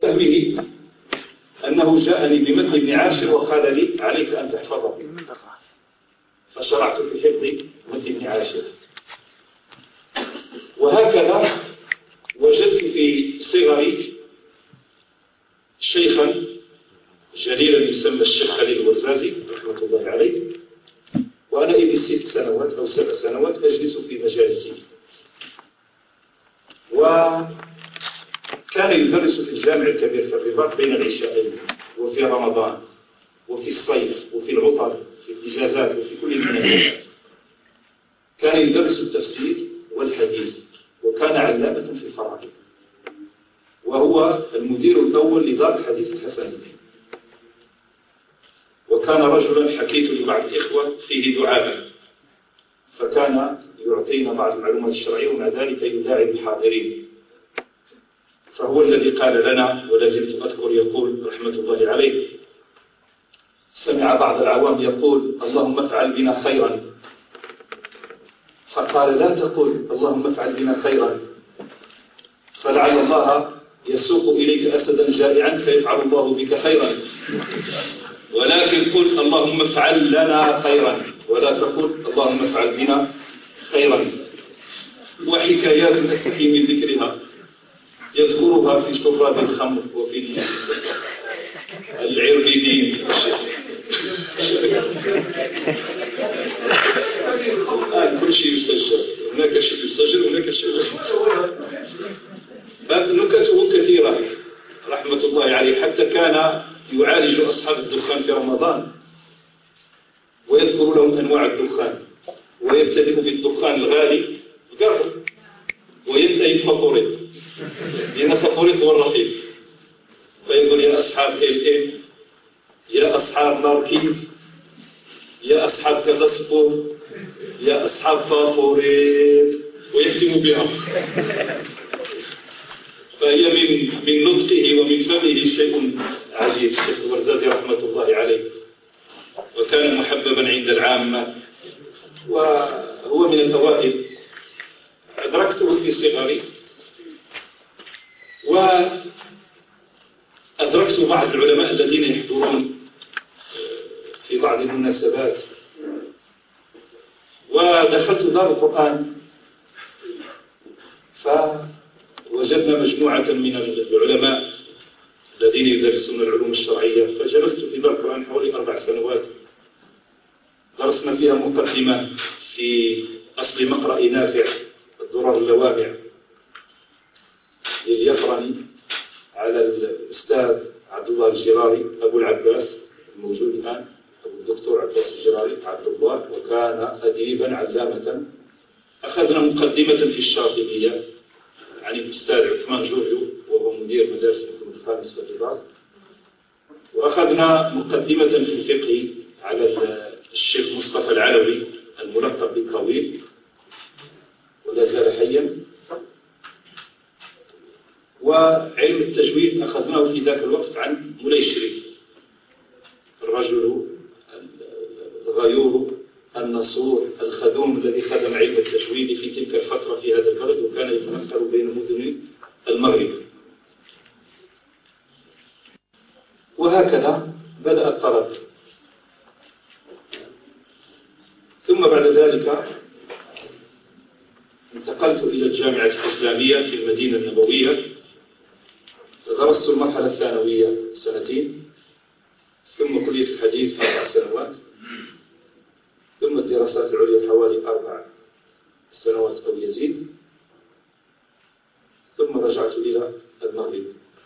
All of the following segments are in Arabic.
فهمه أنه جاءني بمثل ابن عاشر وقال لي عليك أن تحفظه، فشرعت في حفظ مثل ابن عاشر. وهكذا وجدت في صغري شيخا جليلا يسمى الشيخ خليل الورزازي رحمة الله عليه، وأنا ابن 6 سنوات أو 7 سنوات أجلس في مجالسه، وكان يدرس في الجامع الكبير في الرباط بين العشاءين وفي رمضان وفي الصيف وفي العطل في الإجازات وفي كل المناسبات. كان يدرس التفسير والحديث، وكان علامة في الفرائض، وهو المدير الأول لدار الحديث الحسني. وكان رجلا حكيت لبعض الإخوة فيه دعابة، فكان يعطينا بعض المعلومات الشرعية ومع ذلك يداعب الحاضرين. فهو الذي قال لنا، ولا زلت أذكر يقول رحمة الله عليه: سمع بعض العوام يقول اللهم افعل بنا خيرا، فقال لا تقول اللهم افعل بنا خيرا، فلعل الله يسوق إليك أسدا جائعا فيفعل الله بك خيرا، ولكن قل اللهم افعل لنا خيرا، ولا تقل اللهم افعل بنا خيرا. وحكايات الأسف من ذكرها يذكرها في شراب الخمر وفي العربدين. كل شيء يسجل، هناك شيء يسجل وهناك شيء يسجل. نكته كثيرة رحمة الله عليه، حتى كان يعالج أصحاب الدخان في رمضان ويذكر لهم أنواع الدخان، ويبتدئ بالدخان الغالي القرب وينتهي الفافوريت، لأن الفافوريت هو الرخيص. فيقول يا أصحاب ال يا أصحاب ماركيز، يا أصحاب كذا سبور، يا أصحاب فافوريت، ويختم بها. فهي من نطقه ومن فمه شيء عجيب الشيخ الورزازي رحمة الله عليه، وكان محببا عند العامة، وهو من الأوائل. أدركته في صغري، وأدركت بعض العلماء الذين يحضرون في بعض المناسبات، ودخلت دار القرآن فوجدنا مجموعة من العلماء الذين يدرسون العلوم الشرعية، فجلست في دار القرآن حوالي 4 سنوات. درسنا فيها مقدمة في أصل مقرأ نافع الدرر اللوامع لليفرني على الأستاذ عبد الله الجراري أبو العباس الموجود الآن، أبو الدكتور عباس الجراري عبد الله، وكان أديبا علامة. أخذنا مقدمة في الشاطبية عن الأستاذ عثمان جوريو وهو مدير مدارس الحكم الخامس في الرباط، وأخذنا مقدمة في الفقه على الشيخ مصطفى العلوي الملقب بالطويل ولا زال حيا. وعلم التجويد أخذناه في ذاك الوقت عن مولاي الشريف، الرجل الغيور النصور الخدوم الذي خدم علم التجويد في تلك الفترة في هذا البلد، وكان يتنقل بين مدن المغرب. وهكذا بدأ الطلب. ثم بعد ذلك انتقلت إلى الجامعة الإسلامية في المدينة النبوية، درست المرحلة الثانوية 2 ثم كلية الحديث 4 سنوات، ثم الدراسات العليا حوالي 4 سنوات أو يزيد، ثم رجعت إلى المغرب.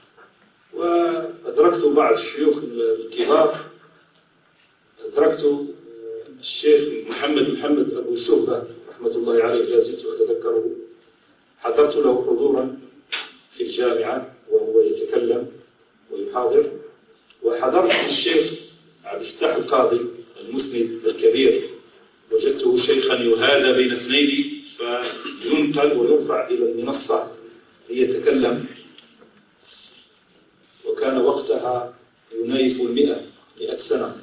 وأدركت بعض الشيوخ الكبار، أدركت الشيخ محمد أبو شهبة رحمة الله عليه، لا زلت أتذكره، حضرت له حضورا في الجامعة وهو يتكلم ويحاضر. وحضرت الشيخ عبد الفتاح القاضي المسند الكبير، وجدته شيخا يهادى بين اثنين فينقل ويرفع إلى المنصة ليتكلم، وكان وقتها ينايف 100 سنة.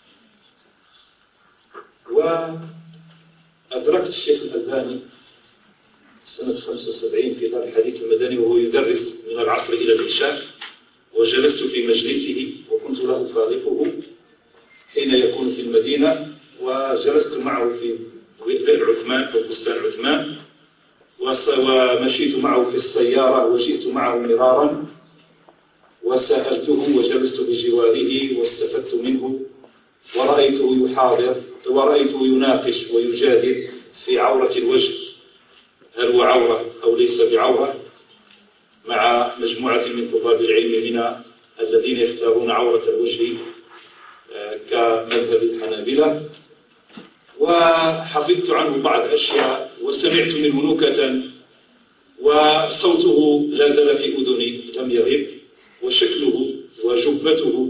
وأدركت الشيخ الألباني سنة 75 في دار الحديث المدني وهو يدرس من العصر إلى العشاء، وجلست في مجلسه وكنت له فارقه حين يكون في المدينة، وجلست معه في بئر عثمان أو بستان عثمان، ومشيت معه في السيارة وجئت معه مرارا وسألته وجلست بجواره واستفدت منه، ورأيته يحاضر ورأيته يناقش ويجادل في عورة الوجه، هل هو عورة أو ليس بعورة، مع مجموعة من طلاب العلم هنا الذين يختارون عورة الوجه كمذهب الحنابلة. وحفظت عنه بعض الأشياء وسمعت منه نكتا، وصوته لا زال في أذني لم يغب، وشكله وجبته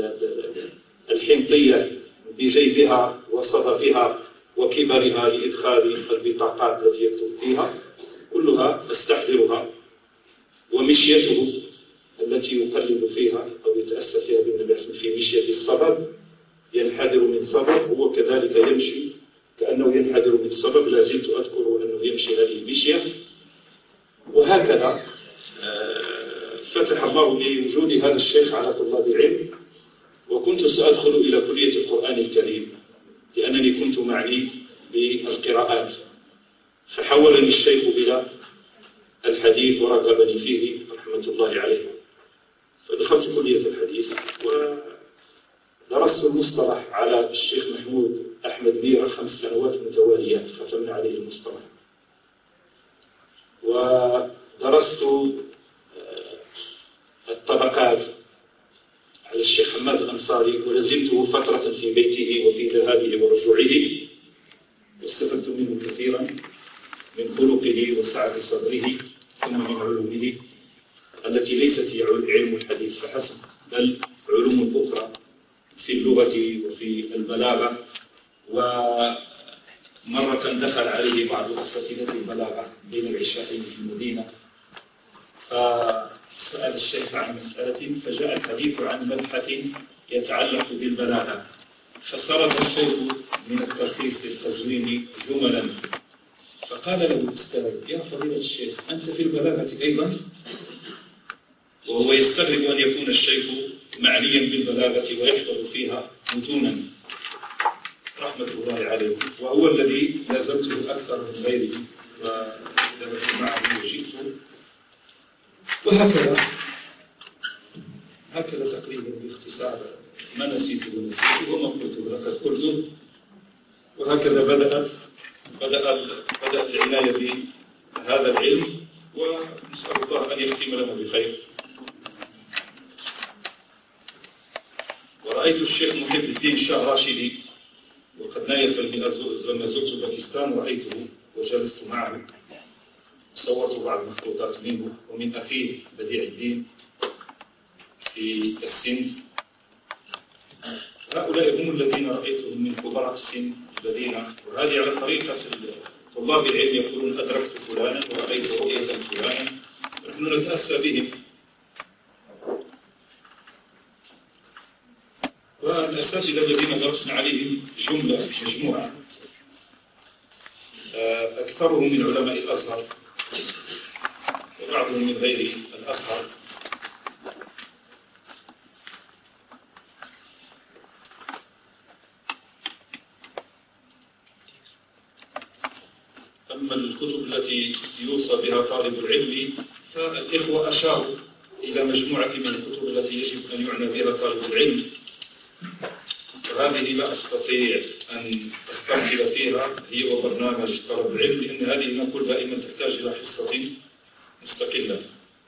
الحنطية بجيبها وصدفها وكبرها لإدخال البطاقات التي يكتب فيها كلها أستحضرها، ومشيته التي يقلد فيها أو يتأسى فيها بالنبي في مشية الصبب، ينحدر من صبب، هو كذلك يمشي كأنه ينحدر من صبب، لا زلت أذكر أنه يمشي هذه المشية. وهكذا فتح الله بوجود هذا الشيخ على طلاب العلم، وكنت سأدخل إلى كلية القرآن الكريم لأنني كنت معني بالقراءات، فحولني الشيخ إلى الحديث ورغبني فيه رحمة الله عليه، فدخلت كلية الحديث ودرست المصطلح على الشيخ محمود أحمد ميرة 5 سنوات متواليات، ختمنا عليه المصطلح. ودرست الطبقات على الشيخ حماد الأنصاري، ولزمته فترة في بيته وفي ذهابه ورجوعه، واستفدت منه كثيرا من خلقه وسعة صدره، ثم من علومه التي ليست هي علم الحديث فحسب، بل علوم أخرى في اللغة وفي البلاغة. ومرة دخل عليه بعض أساتذة البلاغة بين العشاءين في المدينة، فسأل الشيخ عن مسألة، فجاء الحديث عن مبحث يتعلق بالبلاغة، فسرد الشيخ من التلخيص للقزويني جملا، فقال له الأستاذ: يا فضيلة الشيخ، أنت في البلاغة أيضا؟ وهو يستغرب أن يكون الشيخ معنيا بالبلاغة ويحفظ فيها متونا رحمة الله عليه، وهو الذي لازمته أكثر من غيره ودرست معه وجئته. وهكذا تقريبا باختصار ما نسيت وما قلته لقد قلته. وهكذا بدأت العناية بهذا العلم، ونسأل الله أن يختم لنا بخير. ورأيت الشيخ محب الدين شاه راشدي، وقد نايف لما زرت باكستان رأيته وجلست معه، صورت بعض مخطوطات منه ومن أخيه بديع الدين في السند. هؤلاء هم الذين رأيتهم من كبراء السن الذين، وهذه على طريقة طلاب العلم يقولون أدركت فلانا ورأيت رؤية فلانا، نحن نتأسى بهم. والأساتذة الذين درسنا عليهم مجموعة أكثرهم من علماء الأزهر وبعضهم من غير الأزهر. أما الكتب التي يوصى بها طالب العلم فالإخوة أشاروا إلى مجموعة من الكتب التي يجب أن يعنى بها طالب العلم، وهذه لا أستطيع أن أسترسل فيها، هي وبرنامج طلب العلم، لأن هذه نقول دائما تحتاج إلى حصة مستقلة.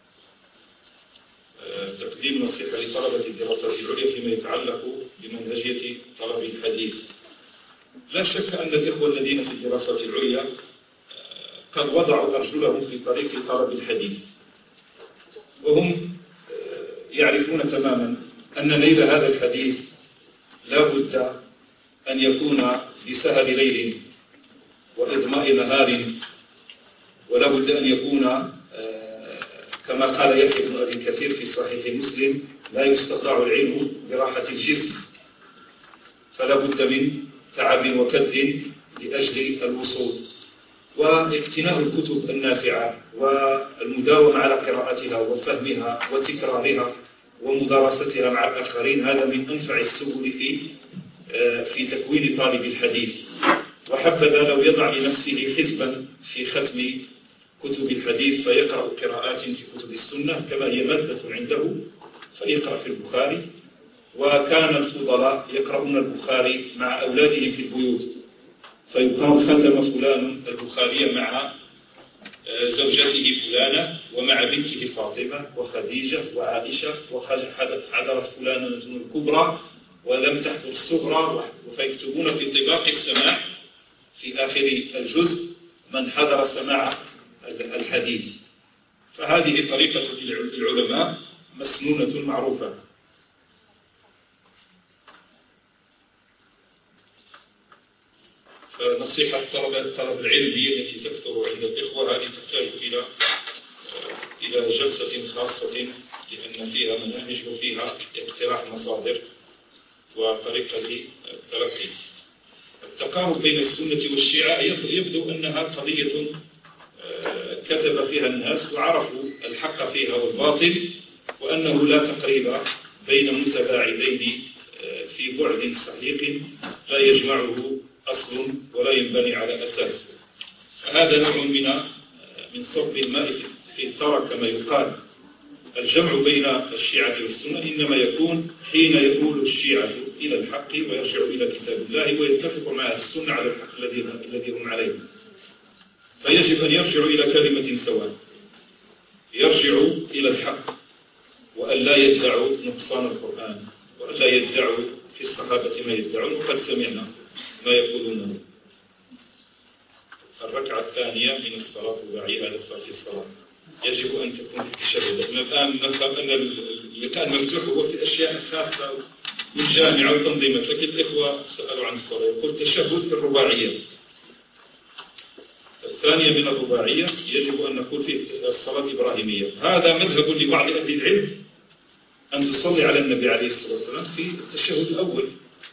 تقديم نصيحة لطلبة الدراسات العليا فيما يتعلق بمنهجية طلب الحديث. لا شك أن الإخوة الذين في الدراسات العليا قد وضعوا أرجلهم في طريق طلب الحديث، وهم يعرفون تماما أن نيل هذا الحديث لا بد أن يكون بسهر ليل وإظماء نهار، ولا بد أن يكون كما قال يحيى بن أبي كثير في صحيح مسلم: لا يستطاع العلم براحة الجسم، فلا بد من تعب وكد لأجل الوصول. واقتناء الكتب النافعة والمداومة على قراءتها وفهمها وتكرارها ومدارستها مع الآخرين، هذا من أنفع السبل في تكوين طالب الحديث. وحبذا لو يضع لنفسه حزبا في ختم كتب الحديث فيقرأ قراءات في كتب السنة كما هي مادة عنده، فيقرأ في البخاري. وكان الفضلاء يقرؤون البخاري مع أولادهم في البيوت، فيقال ختم فلان البخاري مع زوجته فلانة ومع بنته فاطمة وخديجة وعائشة، وحضرت فلانة الكبرى ولم تحضر الصغرى، فيكتبون في طباق السماع في آخر الجزء من حضر سماع الحديث. فهذه طريقة العلماء مسنونة معروفة. فنصيحة طلب العلم التي تكثر عند الإخوة هذه تحتاج إلى جلسة خاصة، لأن فيها مناهج وفيها اقتراح مصادر وطريقة التلقي. التقارب بين السنة والشيعة يبدو أنها قضية كتب فيها الناس وعرفوا الحق فيها والباطل، وأنه لا تقريب بين متباعدين في بعد سحيق لا يجمعه أصل ولا ينبني على أساس. فهذا نوع من صب الماء في الثرى كما يقال. الجمع بين الشيعة والسنة إنما يكون حين يقول الشيعة إلى الحق ويرجع إلى كتاب الله ويتفق مع السنة على الحق الذي هم عليه. فيجب أن يرجعوا إلى كلمة سواء، يرجعوا إلى الحق، وأن لا يدعوا نقصان القرآن، وأن لا يدعوا في الصحابة ما يدعون، وقد سمعنا ما يقولون. الركعة الثانية من الصلاة الرباعية هذا صلاة الصلاة يجب أن تكون في التشهد. الآن نفهم أن اللقاء المفتوح هو في أشياء خاصة والجامعة وتنظيمات، لكن الإخوة سألوا عن الصلاة. يقول التشهد في الرباعية الثانية من الرباعية يجب أن نقول فيه الصلاة الإبراهيمية. هذا مذهب لبعض أهل العلم أن تصلي على النبي عليه الصلاة والسلام في التشهد الأول،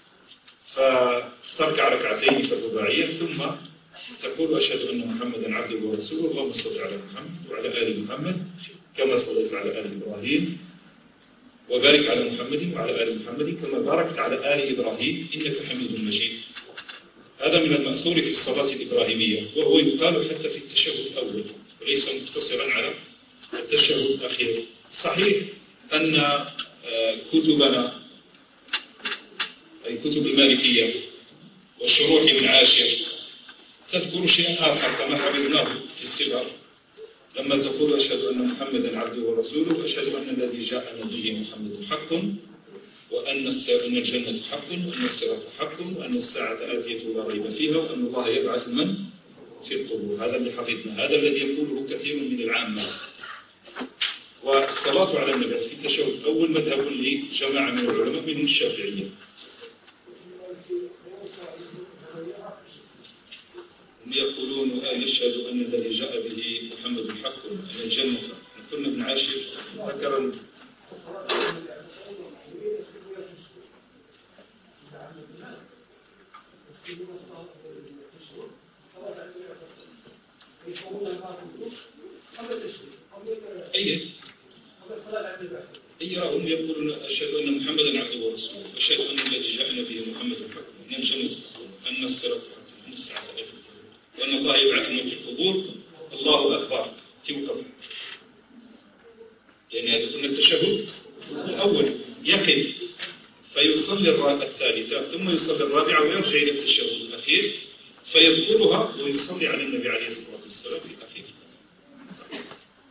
فتركع ركعتين في الرباعية ثم تقول أشهد أن محمدا عبده ورسوله، اللهم صل على محمد وعلى آل محمد كما صليت على آل إبراهيم، وبارك على محمد وعلى آل محمد كما باركت على آل إبراهيم إنك حميد مجيد. هذا من المأثور في الصلاة الإبراهيمية، وهو يقال حتى في التشهد الأول وليس مقتصرا على التشهد الأخير. صحيح أن كتبنا أي كتب المالكية والشروح من عاشر تذكر شيئا آخر كما حفظناه في الصغر، لما تقول أشهد أن محمدا عبده ورسوله، أشهد أن الذي جاءنا به محمد حق، وأن الجنة حق، وأن الصراط حق، وأن الساعة آتية لا ريب فيها، وأن الله يبعث من في القبور. هذا اللي حفظنا، هذا الذي يقوله كثير من العامة. والصلاة على النبي في التشهد الأول مذهب لجماعة من العلماء منهم الشافعية. هم يقولون يشهد أن الذي جاء به محمد حق، أن الجنة. كنا ابن عاشر ذكر هم يقولون أشهد أن محمدا عبده ورسوله، أشهد أن الذي جاءنا به محمد حق، أن الجنة حق، أن الصراط حق، أن الساعة آتية، وأن الله يبعث من في القبور. الله أكبر توقف، يعني هذا كنا التشهد الأول يقف فيصلي الثالثة ثم يصلي الرابعة ويرجع إلى التشهد الأخير فيذكرها ويصلي على النبي عليه الصلاة والسلام في الأخير. صحيح.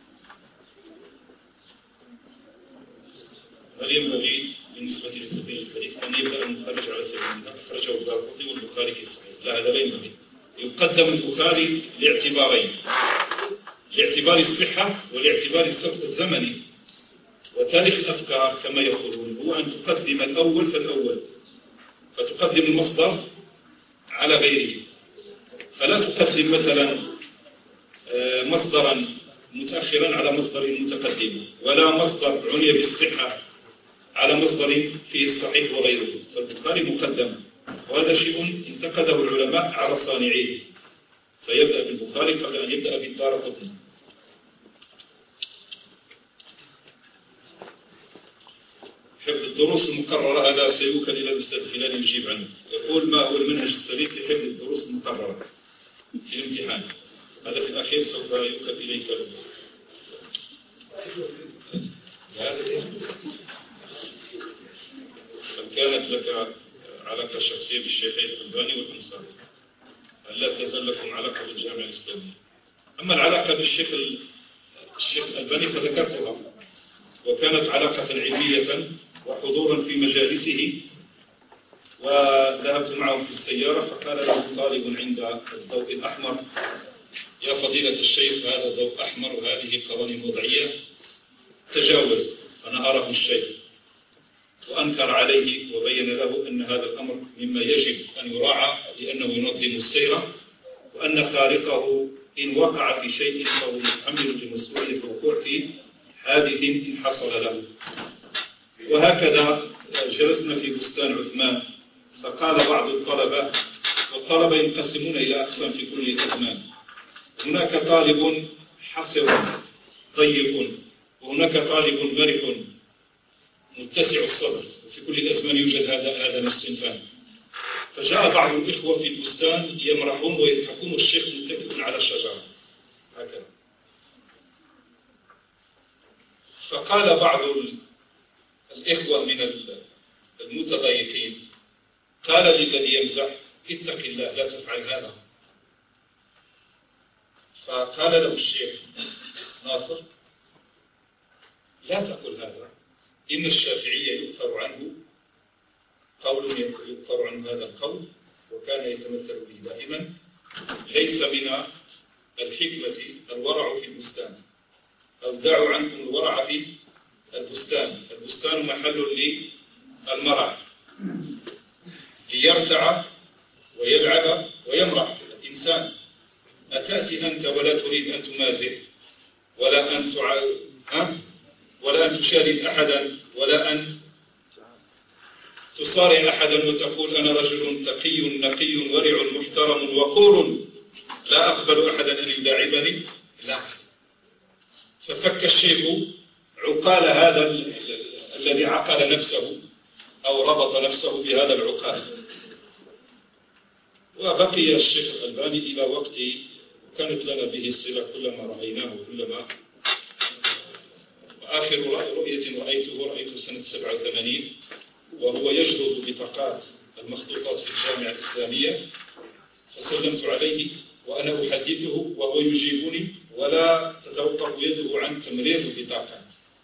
هل ينبغي بالنسبة لتخريج الحديث أن يبدأ المخرج على سبيل الله؟ أخرجه الدارقطني والبخاري في صحيح. لا، هذا لا ينبغي. يقدم البخاري لاعتبارين: لاعتبار الصحة ولاعتبار السبق الزمني وتاريخ الأفكار كما يقولون. هو أن تقدم الأول فالأول، فتقدم المصدر على غيره، فلا تقدم مثلا مصدرا متأخرا على مصدر متقدم، ولا مصدر عني بالصحة على مصدر فيه الصحيح وغيره. فالبخاري مقدم، وهذا شيء انتقده العلماء على صانعيه، فيبدأ بالبخاري قبل أن يبدأ بالدارقطني. حفظ الدروس المقررة هذا سيوكل إلى الأستاذ خلال يجيب عنه. يقول ما هو المنهج السليم في حفظ الدروس المقررة في الامتحان؟ هذا في الأخير سوف يوكل إليك. هل كانت لك علاقة شخصية بالشيخ الألباني والأنصاري؟ هل لا تزال لكم علاقة بالجامعة الإسلامية؟ أما العلاقة بالشيخ الألباني فذكرتها، وكانت علاقة علمية وحضورا في مجالسه، وذهبت معه في السيارة فقال له طالب عند الضوء الأحمر: يا فضيلة الشيخ، هذا ضوء أحمر وهذه قوانين وضعية، تجاوز. فنهره الشيخ وأنكر عليه وبين له أن هذا الأمر مما يجب أن يراعى لأنه ينظم السير، وأن خالقه إن وقع في شيء فهو متحمل لمسؤولية الوقوع في حادث إن حصل له. وهكذا جلسنا في بستان عثمان، فقال بعض الطلبة، والطلبة ينقسمون إلى أقسام في كل الأزمان، هناك طالب حصر ضيق، وهناك طالب مرح متسع الصدر، وفي كل الأزمان يوجد هذا الصنفان. فجاء بعض الإخوة في البستان يمرحون ويضحكون، والشيخ متكئ على الشجرة هكذا. فقال بعض الإخوة من المتضايقين، قال للذي يمزح: اتق الله لا تفعل هذا. فقال له الشيخ: ناصر، لا تقل هذا، إن الشافعية يؤثر عنه هذا القول، وكان يتمثل به دائما: ليس من الحكمة الورع في البستان، أو دعوا عنكم الورع في البستان، البستان محل للمرح، ليرتع ويلعب ويمرح الإنسان. أتأتي أنت ولا تريد أن تمازح ولا أن تشارك أحدا ولا أن تصارع أحدا وتقول أنا رجل تقي نقي ورع محترم وقور لا أقبل أحدا أن يداعبني؟ لا. ففك الشيخ عقال هذا الذي عقل نفسه أو ربط نفسه بهذا العقال. وبقي الشيخ الألباني إلى وقت كانت لنا به الصلة، كلما رأيناه كلما. وآخر رؤية رأيته سنة 87، وهو يجرد بطاقات المخطوطات في الجامعة الإسلامية، فسلمت عليه وأنا أحدثه وهو يجيبني ولا تتوقف يده عن تمرير البطاقات.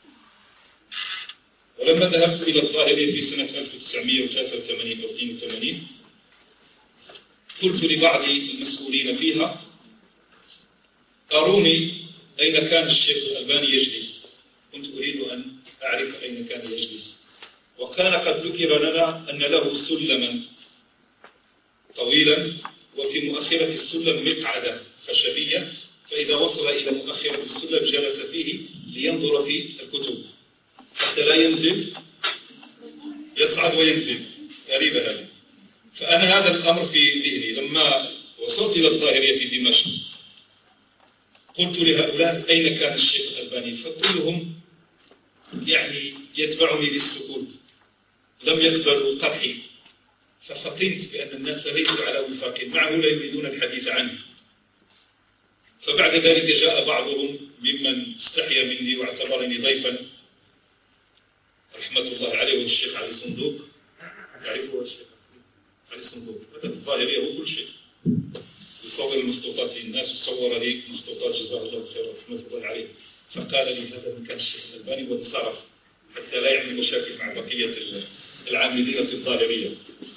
ولما ذهبت إلى الظاهرية في سنة 1983 أو 82 قلت لبعض المسؤولين فيها: أروني أين كان الشيخ الألباني يجلس. كنت أريد أن أعرف أين كان يجلس، وكان قد ذكر لنا أن له سلما طويلا، وفي مؤخرة السلم مقعدة خشبية، فإذا وصل إلى مؤخرة السلم جلس فيه لينظر في الكتب حتى لا ينزل، يصعد وينزل، غريبة هذه. فأنا هذا الأمر في ذهني. لما وصلت إلى الظاهرية في دمشق قلت لهؤلاء: أين كان الشيخ الألباني؟ فكلهم يعني يتبعني للسكوت، لم يقبلوا طرحي. ففطنت بأن الناس ليسوا على وفاق معه، لا يريدون الحديث عنه. فبعد ذلك جاء بعضهم ممن استحيا مني واعتبرني ضيفا، رحمة الله عليه، والشيخ علي صندوق، تعرفه الشيخ علي صندوق؟ هذا الظاهرية هو كل شيء، يصور المخطوطات للناس، وصور لي مخطوطات جزاه الله خيرا رحمة الله عليه. فقال لي: هذا مكان الشيخ الألباني، وانصرف حتى لا يعمل مشاكل مع بقية العاملين في الظاهرية.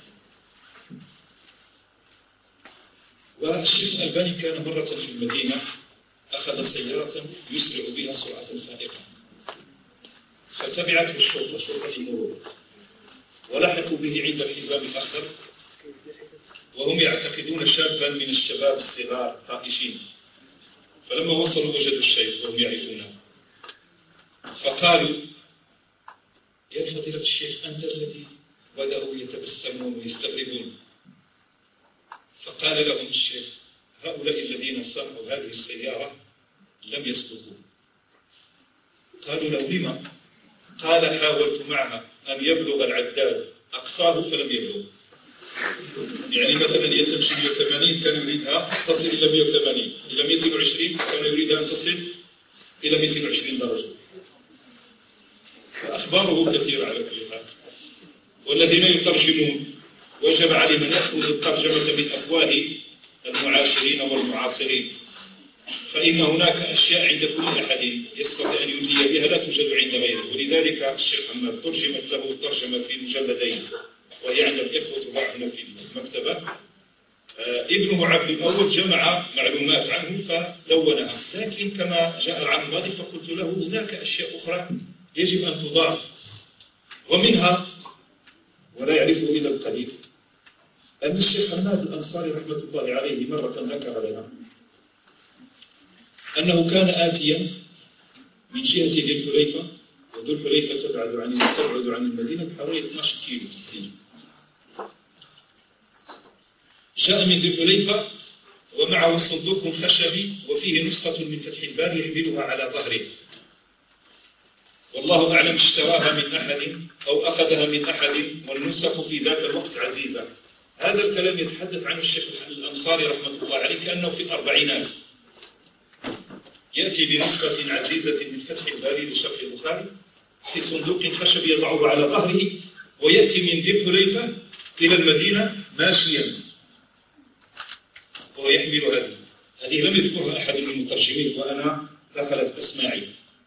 والشيخ الألباني كان مرة في المدينة أخذ سيارة يسرع بها سرعة فائقة، فتبعته الشرطة، شرطة المرور، ولحقوا به عند الحزام الأخضر، وهم يعتقدون شابا من الشباب الصغار طائشين. فلما وصلوا وجدوا الشيخ وهم يعرفونه، فقالوا: يا فضيلة الشيخ، أنت الذي؟ بدأوا يتبسمون ويستغربون. فقال لهم الشيخ: هؤلاء الذين صنعوا هذه السيارة لم يسبقوا. قالوا له: لما؟ قال حاولت معها أن يبلغ العداد أقصاه فلم يبلغ. يعني مثلا هي تمشي 180 كان يريدها تصل إلى 180، إلى 220 كان يريدها أن تصل إلى 220 درجة. فأخباره كثيرة على كل حال. والذين يترجمون وجب عليهم أن يأخذوا الترجمة من أفواه المعاشرين والمعاصرين، فإن هناك أشياء عند كل أحد يستطيع أن يؤتي بها لا توجد عند غيره. ولذلك الشيخ محمد ترجمت له ترجمة في مجلدين وهي عند الإخوة هنا في المكتبة. ابنه عبد الأول جمع معلومات عنه فدونها، لكن كما جاء العام الماضي فقلت له هناك أشياء أخرى يجب أن تضاف، ومنها ولا يعرفه إلا القليل أن الشيخ حماد الأنصاري رحمة الله عليه مرة ذكر لنا أنه كان آتيا من جهة ذي الحليفة، وذو الحليفة تبعد عن المدينة بحوالي 12 كيلو تقريبا. جاء من ذي الحليفة ومعه صندوق خشبي وفيه نسخة من فتح الباري يحملها على ظهره، والله أعلم اشتراها من أحد أو أخذها من أحد، والنسخ في ذاك الوقت عزيزة. هذا الكلام يتحدث عنه الشيخ الأنصاري رحمة الله عليه كأنه في الأربعينات، يأتي بنسخة عزيزة من فتح الباري لشرح البخاري في صندوق خشبي يضعه على ظهره، ويأتي من ذي الحليفة إلى المدينة ماشيا وهو يحمل هذه لم يذكرها أحد من المترجمين وأنا دخلت أسماعي.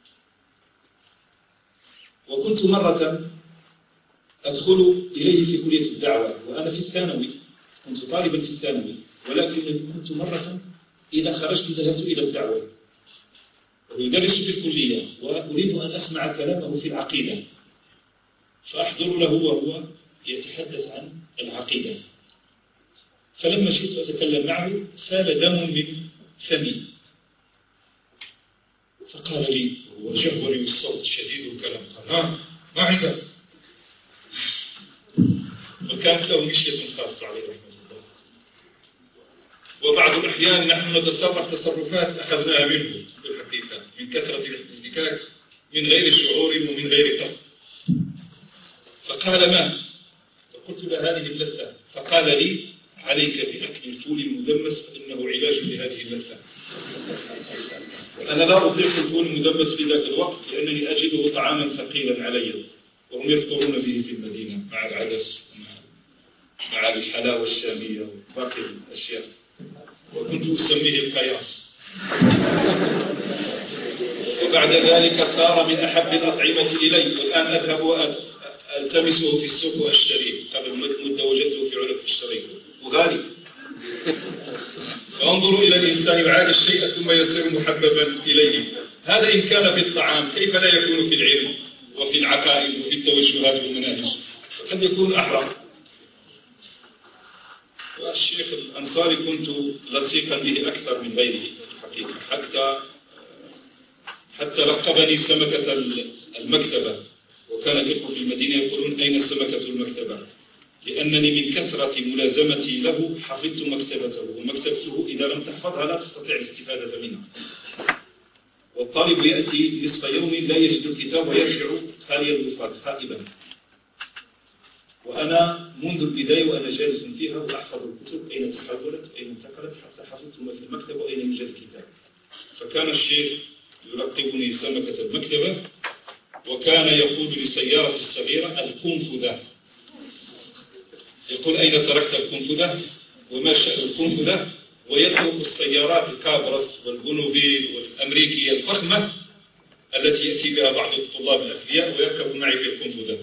وكنت مرة أدخل إليه في كلية الدعوة وأنا في الثانوي، كنت طالبا في الثانوي، ولكن كنت مرة إذا خرجت ذهبت إلى الدعوة ويدرس في الكلية وأريد أن أسمع كلامه في العقيدة، فأحضر له وهو يتحدث عن العقيدة. فلما جئت أتكلم معه سال دم من فمي، فقال لي هو جهوري الصوت شديد الكلام، قال ما عندك؟ وكانت له مشية خاصة عليه رحمة الله. وبعض الأحيان نحن نتصرف تصرفات أخذناها منه في الحقيقة من كثرة الاحتكاك من غير شعور ومن غير قصد. فقال ما؟ فقلت له هذه اللثة، فقال لي عليك بأكل الفول المدمس فإنه علاج لهذه اللثة. أنا لا أطيق الفول المدمس في ذاك الوقت لأنني أجده طعاما ثقيلا علي، وهم يفطرون به في المدينة مع العدس مع الحلاوة الشامية وباقي الأشياء، وكنت أسميه القياس. وبعد ذلك صار من أحب الأطعمة إلي، والآن أذهب وألتمسه في السوق وأشتريه. قبل مدة وجدته في علف اشتريته وغالي. فانظروا إلى الإنسان يعاد الشيء ثم يصير محببا إليه. هذا إن كان في الطعام، كيف لا يكون في العلم وفي العقائد وفي التوجهات والمناهج؟ فقد يكون أحرى. والشيخ الأنصاري كنت لصيقا به أكثر من غيره الحقيقة، حتى لقبني سمكة المكتبة، وكان الإخوة في المدينة يقولون أين سمكة المكتبة، لأنني من كثرة ملازمتي له حفظت مكتبته، ومكتبته إذا لم تحفظها لا تستطيع الاستفادة منها. والطالب يأتي نصف يوم لا يجد الكتاب ويرجع خالي الوفاق خائبا. وأنا منذ البداية وأنا جالس فيها وأحفظ الكتب أين تحولت أين انتقلت حتى حفظت ما في المكتبة وأين يوجد الكتاب. فكان الشيخ يلقبني سمكة المكتبة، وكان يقول للسيارة الصغيرة القنفذة، يقول أين تركت القنفذة وما شأن القنفذة، ويترك السيارات الكابرس والبونوفيل والأمريكية الفخمة التي يأتي بها بعض الطلاب الأثرياء ويركب معي في القنفذة،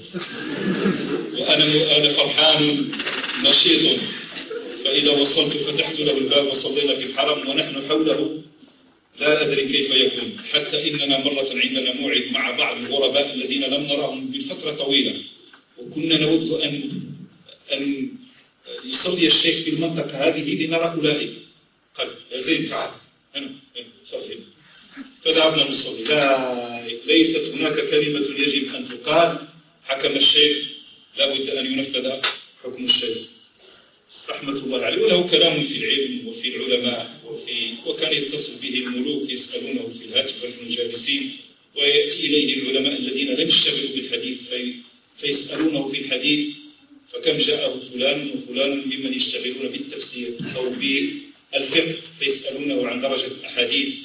وأنا فرحان نشيط. فإذا وصلت فتحت له الباب وصلينا في الحرم ونحن حوله لا أدري كيف يكون، حتى إننا مرة عندنا موعد مع بعض الغرباء الذين لم نراهم من فترة طويلة، وكنا نود أن يصلي الشيخ في المنطقة هذه لنرى أولئك. قال يا زين تعال هنا صلي. فذهبنا نصلي. ليست هناك كلمة يجب أن تقال، حكم الشيخ لا بد أن ينفذ حكم الشيخ رحمة الله عليه. وله كلام في العلم وفي العلماء وكان يتصل به الملوك يسألونه في الهاتف ونحن جالسين ويأتي إليه العلماء الذين لم يشتغلوا بالحديث فيسألونه في الحديث فكم جاءه فلان وفلان ممن يشتغلون بالتفسير أو بالفقه فيسألونه عن درجة الأحاديث.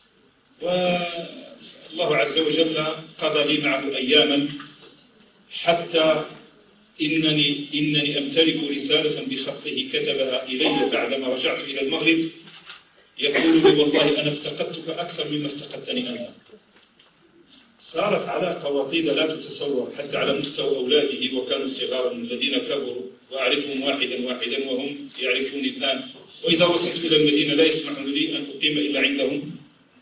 والله عز وجل قضى لي معه أياما حتى إنني أمتلك رسالة بخطه كتبها إلي بعدما رجعت إلى المغرب يقول لي والله أنا افتقدتك أكثر مما افتقدتني أنت. صارت علاقة وطيدة لا تتصور حتى على مستوى أولاده وكانوا صغارا الذين كبروا وأعرفهم واحدا واحدا وهم يعرفوني الآن، وإذا وصلت إلى المدينة لا يسمحون لي أن أقيم إلا عندهم.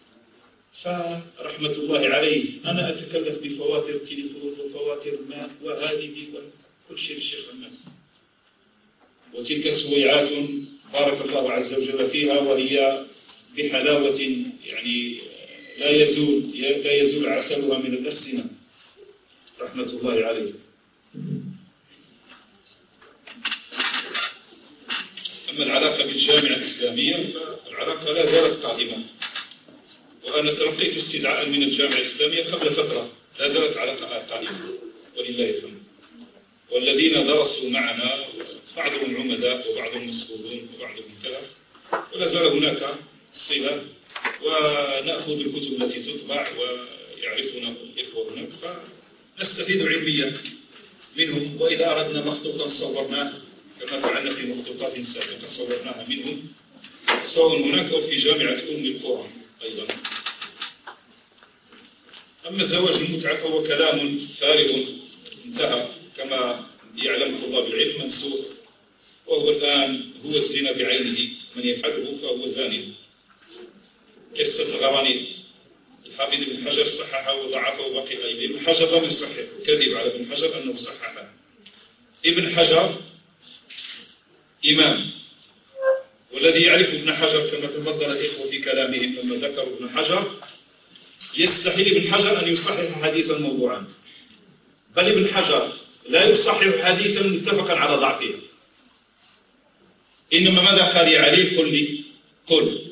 فرحمة الله عليه أنا أتكلف بفواتر التليفون وفواتر الماء وهذه وكل شيء الشيخ الناس، وتلك سويعات بارك الله عز وجل فيها وهي بحلاوة يعني لا يزول عسلها من الأحسنة رحمة الله عليه. أما العلاقة بالجامعة الإسلامية فالعلاقة لا زالت قائمة، وأنا تلقيت استدعاء من الجامعة الإسلامية قبل فترة، لا زالت علاقة قائمة ولله الحمد. والذين درسوا معنا بعضهم عمداء وبعضهم مسؤولون وبعضهم كذا، ولا زال هناك صلة ونأخذ الكتب التي تطبع ويعرفنا الإخوة هناك فنستفيد علميا منهم، وإذا أردنا مخطوطا صورناه كما فعلنا في مخطوطات سابقة صورناها منهم سواء هناك أو في جامعة أم القرى أيضا. أما زواج المتعة فهو كلام فارغ انتهى كما يعلم طلاب العلم منسوخ، وهو الآن هو الزنا بعينه، من يفعله فهو زاني. قصة الغرانيق الحافظ ابن حجر صححه وضعفه وبقي الأئمة. ابن حجر لم يصحح، كذب على ابن حجر أنه صححه. ابن حجر إمام، والذي يعرف ابن حجر كما تفضل الإخوة في كلامهم لما ذكروا ابن حجر يستحيل ابن حجر أن يصحح حديثا موضوعا، بل ابن حجر لا يصحح حديثا متفقا على ضعفه. إنما ماذا قال يا علي؟ قل لي قل،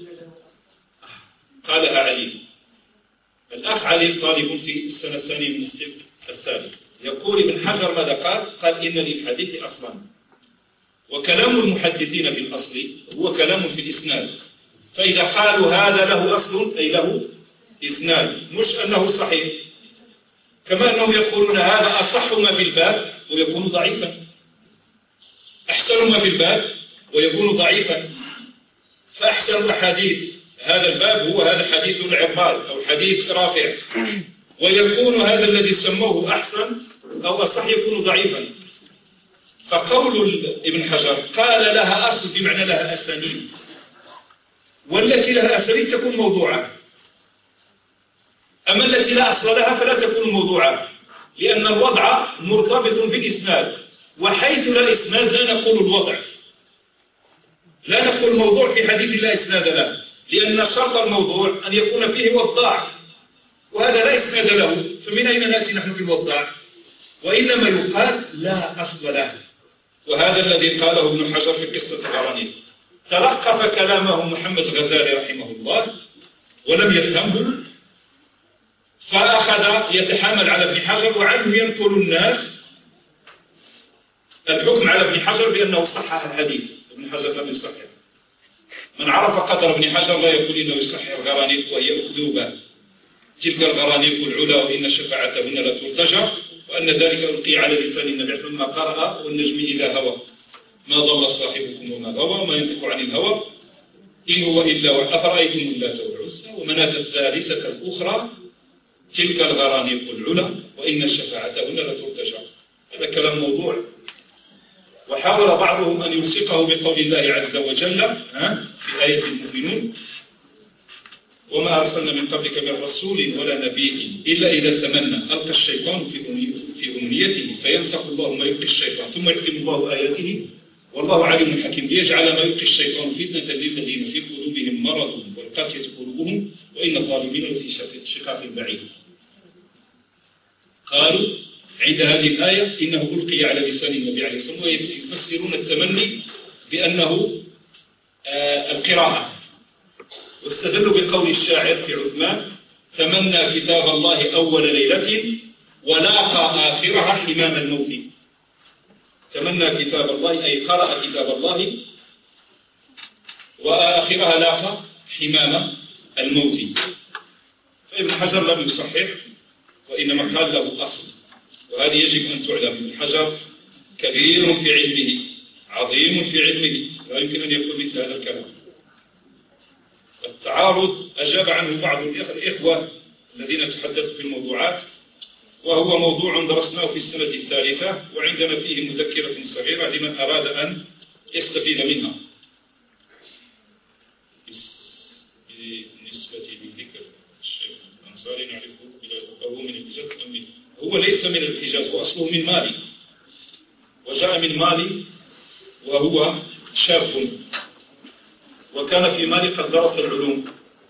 قالها علي. الأخ علي طالب في السنة الثانية من السلك الثالث، يقول ابن حجر ماذا قال؟ قال إن للحديث أصلا، وكلام المحدثين في الأصل هو كلام في الإسناد، فإذا قالوا هذا له أصل أي له إسناد، مش أنه صحيح. كما أنهم يقولون هذا أصح ما في الباب ويكون ضعيفا، أحسن ما في الباب ويكون ضعيفا. فأحسن الحديث هذا الباب هو هذا حديث العرباد أو حديث رافع، ويكون هذا الذي سموه أحسن أو أصح يكون ضعيفا. فقول ابن حجر قال لها أصل بمعنى لها أسانيد، والتي لها أسانيد تكون موضوعة، أما التي لا أصل لها فلا تكون موضوعة، لأن الوضع مرتبط بالإسناد، وحيث لا إسناد لا نقول الوضع، لا نقول الموضوع في حديث لا إسناد له، لأن شرط الموضوع أن يكون فيه وضاع، وهذا لا إسناد له، فمن أين نأتي نحن في الوضاع؟ وإنما يقال لا أصل له. وهذا الذي قاله ابن حجر في قصة الغرانيق. تلقف كلامه محمد غزالي رحمه الله ولم يفهمه، فأخذ يتحامل على ابن حجر، وعنه ينقل الناس الحكم على ابن حجر بأنه صحح الحديث. ابن حجر لم يصحح. من عرف قدر ابن حجر لا يقول إنه يصحح الغرانيق وهي أكذوبة. تلك الغرانيق العلا وإن شفاعتهن لا ترتجى، وأن ذلك ألقي على لسان النبي لما قرأ والنجم إذا هوى ما ضل صاحبكم وما غوى وما ينطق عن الهوى إن هو إلا أفرأيتم اللات والعزى ومناة الثالثة الأخرى تلك الغرانيق العلا وإن شفاعتهن لا ترتجى. هذا كلام موضوع. وحاول بعضهم أن يلصقه بقول الله عز وجل في آية المؤمنون وما أرسلنا من قبلك من رسول ولا نبي إلا إذا تمنى ألقى الشيطان في أمنيته فينسخ الله ما يلقي الشيطان ثم يحكم الله آياته والله عليم حكيم ليجعل ما يلقي الشيطان فتنة للذين في قلوبهم مرض والقاسية قلوبهم وإن الظالمين لفي شقاق بعيد. قالوا عند هذه الآية إنه ألقي على لسان النبي عليه الصلاة والسلام، ويفسرون التمني بأنه القراءة، واستدلوا بقول الشاعر في عثمان تمنى كتاب الله أول ليلة ولاقى آخرها حمام الموت. تمنى كتاب الله أي قرأ كتاب الله وآخرها لاقى حمام الموت. فابن حجر لم يصحح وإنما قال له أصل، وهذه يجب أن تعلم. ابن حجر كبير في علمه، عظيم في علمه، لا يمكن أن يقول مثل هذا الكلام. التعارض أجاب عنه بعض الإخوة الذين تحدثوا في الموضوعات، وهو موضوع درسناه في السنة الثالثة، وعندنا فيه مذكرة صغيرة لمن أراد أن يستفيد منها. بالنسبة لذكر الشيخ الأنصاري نعرفه هو من الحجاز أم منه؟ هو ليس من الحجاز، هو أصله من مالي، وجاء من مالي وهو شاب، وكان في مالي قد درس العلوم،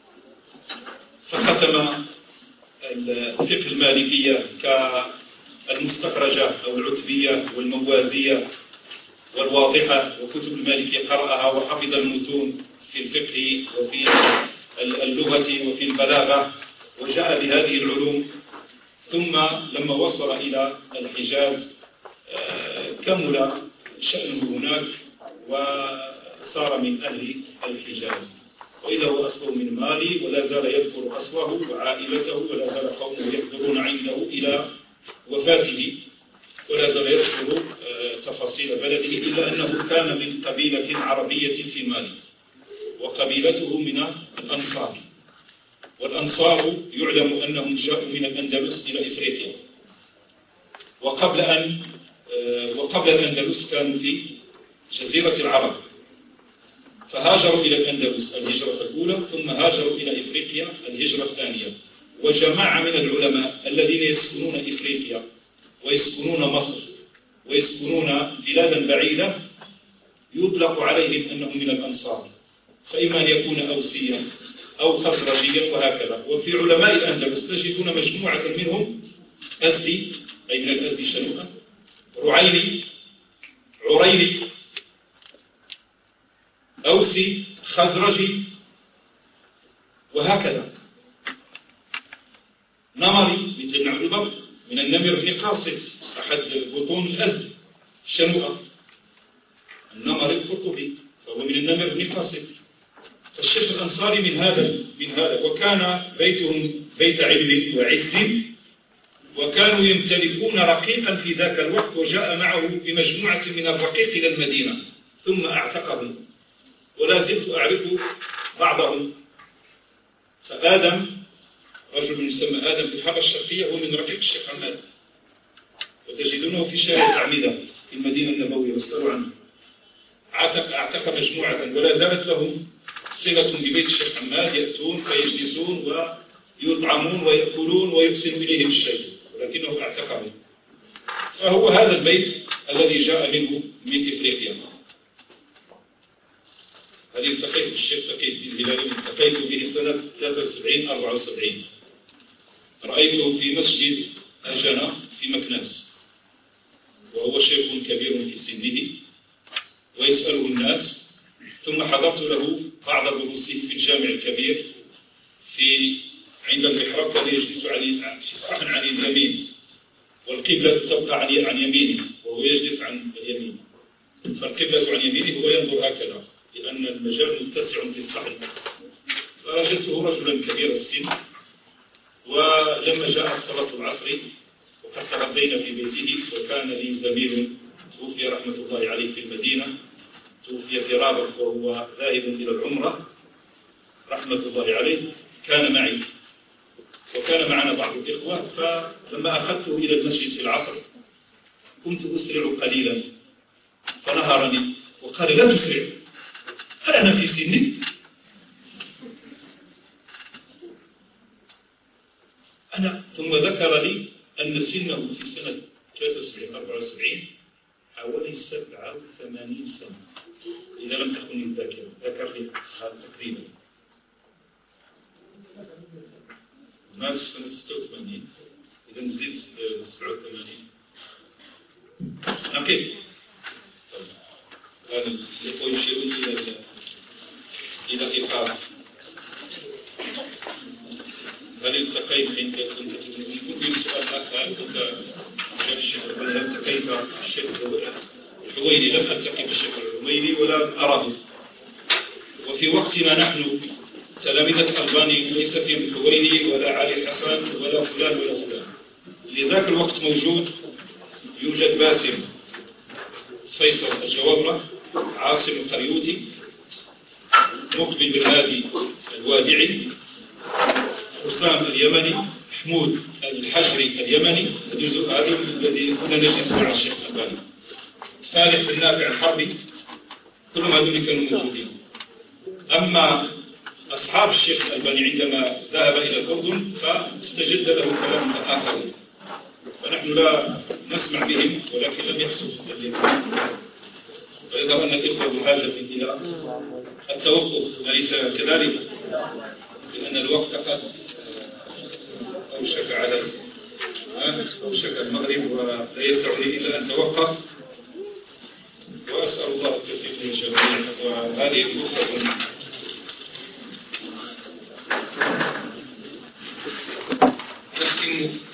فختم الفقه المالكية كالمستخرجة أو العتبية والموازية والواضحة، وكتب المالكية قرأها وحفظ المتون في الفقه وفي اللغة وفي البلاغة، وجاء بهذه العلوم. ثم لما وصل إلى الحجاز كمل شأنه هناك وصار من أهل الحجاز، وإذا هو أصله من مالي ولا زال يذكر أصله وعائلته، ولا زال قومه يحضرون عنده إلى وفاته، ولا زال يذكر تفاصيل بلده، إلا أنه كان من قبيلة عربية في مالي، وقبيلته من الأنصار. والأنصار يعلم أنهم جاءوا من الأندلس إلى إفريقيا، وقبل الأندلس كانوا في جزيرة العرب، فهاجروا إلى الأندلس الهجرة الأولى، ثم هاجروا إلى إفريقيا الهجرة الثانية. وجماعة من العلماء الذين يسكنون إفريقيا ويسكنون مصر ويسكنون بلادا بعيدة يطلق عليهم أنهم من الأنصار، فإما أن يكون أوسيا أو خزرجيا وهكذا. وفي علماء الأندلس تجدون مجموعة منهم أزدي، أي من الأزدي شنوءا، رعيني، عريني، أوسي، خزرجي، وهكذا. نمري مثل ابن عبد البر من النمر بن قاصد، أحد بطون الأزد شنوءة. النمر القرطبي فهو من النمر بن قاصد. فالشيخ الأنصاري من هذا، وكان بيتهم بيت علم وعز، وكانوا يمتلكون رقيقا في ذاك الوقت، وجاء معه بمجموعة من الرقيق إلى المدينة ثم اعتقهم، ولا زلت أعرف بعضهم. فآدم، رجل يسمى آدم في الحرة الشرقية، هو من رقيق الشيخ حماد، وتجدونه في شارع الأعمدة في المدينة النبوية، واسألوا عنه. اعتق مجموعة، ولا زالت لهم صلة ببيت الشيخ حماد، يأتون فيجلسون ويطعمون ويأكلون ويحسن إليهم الشيء، ولكنه اعتقهم. فهو هذا البيت الذي جاء منه من إفريقيا. هذه التقيت بالشيخ تقي الدين الهلالي، التقيت به سنة 73-74، رأيته في مسجد أجنة في مكناس، وهو شيخ كبير في سنه ويسأله الناس. ثم حضرت له بعض دروسه في الجامع الكبير عند المحراب، الذي يجلس في الصحن عن اليمين، والقبلة تبقى عن يمينه وهو يجلس عن اليمين، فالقبلة عن يمينه هو ينظر هكذا لأن المجال متسع في الصحن. فوجدته رجلا كبير السن، ولما جاءت صلاة العصر وقد تغدينا في بيته، وكان لي زميل توفي رحمة الله عليه في المدينة، توفي في رابغ وهو ذاهب إلى العمرة رحمة الله عليه، كان معي وكان معنا بعض الإخوة. فلما أخذته إلى المسجد في العصر كنت أسرع قليلا، فنهرني وقال: لا تسرع، هل أنا في سني؟ ثم ذكر لي أن سنه في سنة 73-74 حوالي 87 سنة، إذا لم تكن الذاكرة، ذكر لي هذا تقريبا. مات في سنة 86، إذا نزيد 87 نقف. هذا الإخوة يشيرون إلى إيقاف. هل ممكن السؤال هذا كنت الشيخ الألباني التقيت الشيخ الحويني، لم ألتقي بالشيخ الحويني ولا أراه. وفي وقتنا نحن تلامذة الألباني ليس في الحويني ولا علي حسن ولا فلان ولا فلان. لذاك الوقت يوجد باسم فيصل الجوابرة، عاصم القريوتي، مقبل بن هادي الوادعي، حسام اليمني، محمود الحجري اليمني، هذا الذي كنا نجلس مع الشيخ الألباني، صالح بن نافع الحربي، كلهم هذول كانوا موجودين. أما أصحاب الشيخ الألباني عندما ذهب إلى الأردن فاستجد له كلام آخرين، فنحن لا نسمع بهم ولكن لم يحصل الذكر. فيظهر أن الإخوة بحاجة إلى التوقف، أليس كذلك؟ لأن الوقت قد أوشك على أوشك المغرب ولا يسعني إلا أن توقف، وأسأل الله التوفيق للجميع. وهذه فرصة نختم